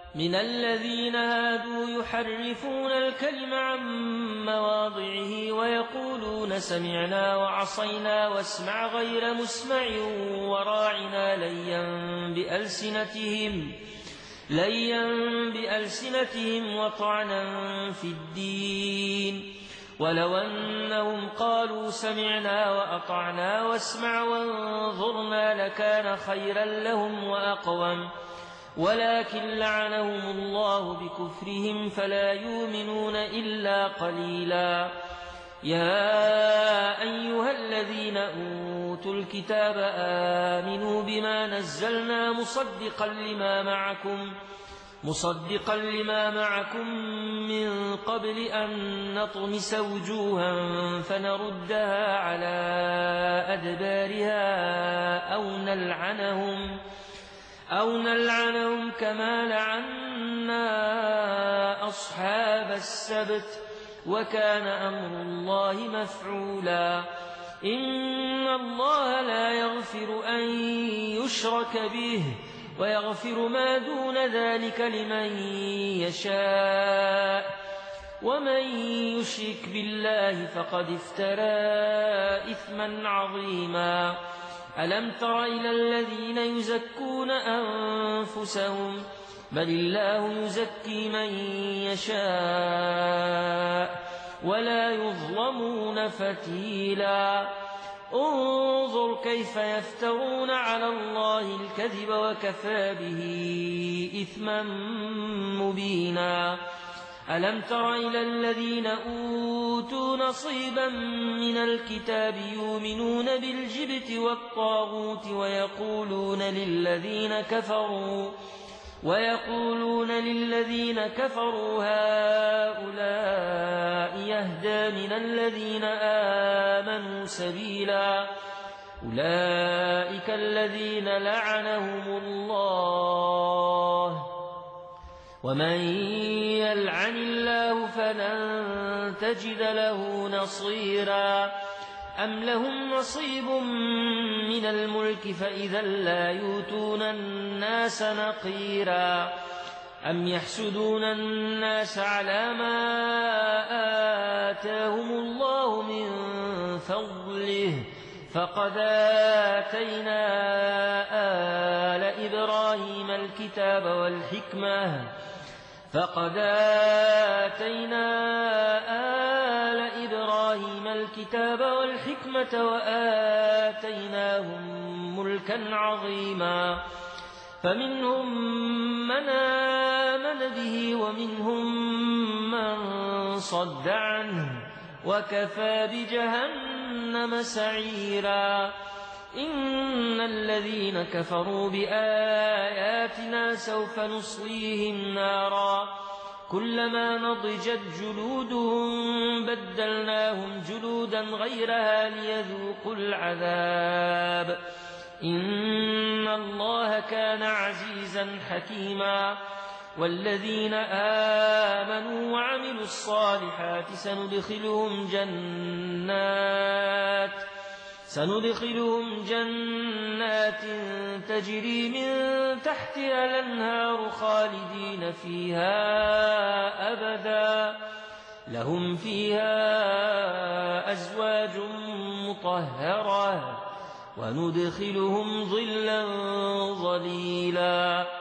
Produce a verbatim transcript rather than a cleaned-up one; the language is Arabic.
من الذين هادوا يحرفون الكلم عن مواضعه ويقولون سمعنا وعصينا واسمع غير مسمع وراعنا ليا بألسنتهم ليا بألسنتهم وطعنا في الدين ولو أنهم قالوا سمعنا وأطعنا واسمع وانظرنا لكان خيرا لهم وأقوم ولكن لعنهم الله بكفرهم فلا يؤمنون إلا قليلا. يا أيها الذين أوتوا الكتاب آمنوا بما نزلنا مصدقا لما معكم مصدقا لما معكم من قبل أن نطمس وجوها فنردها على أدبارها أو نلعنهم أو نلعنهم كما لعنا أصحاب السبت وكان أمر الله مفعولا. إن الله لا يغفر أن يشرك به ويغفر ما دون ذلك لمن يشاء ومن يشرك بالله فقد افترى إثما عظيما. ألم تر إلى الذين يزكون أنفسهم بل الله يزكي من يشاء ولا يظلمون فتيلا. انظر كيف يفترون على الله الكذب وكفى به إثما مبينا. ألم تر إلى الذين أوتوا نصيبا من الكتاب يؤمنون بالجبت والطاغوت ويقولون للذين كفروا ويقولون للذين كفروا هؤلاء يهدى من الذين آمنوا سبيلا. أولئك الذين لعنهم الله ومن يلعن الله فلن تجد له نصيرا. أم لهم نصيب من الملك فإذا لا يؤتون الناس نقيرا. أم يحسدون الناس على ما آتاهم الله من فضله فقد آتينا آل إبراهيم الكتاب والحكمة فقد آتينا آل إبراهيم الكتاب والحكمة وآتيناهم ملكا عظيما. فمنهم من آمن به ومنهم من صد عنه وكفى بجهنم سعيرا. إن الذين كفروا بآياتنا سوف نصليهم نارا كلما نضجت جلودهم بدلناهم جلودا غيرها ليذوقوا العذاب. إن الله كان عزيزا حكيما. والذين آمنوا وعملوا الصالحات سندخلهم جنات سندخلهم جنات تجري من تحتها الأنهار خالدين فيها أبدا لهم فيها أزواج مطهرة وندخلهم ظلا ظليلا.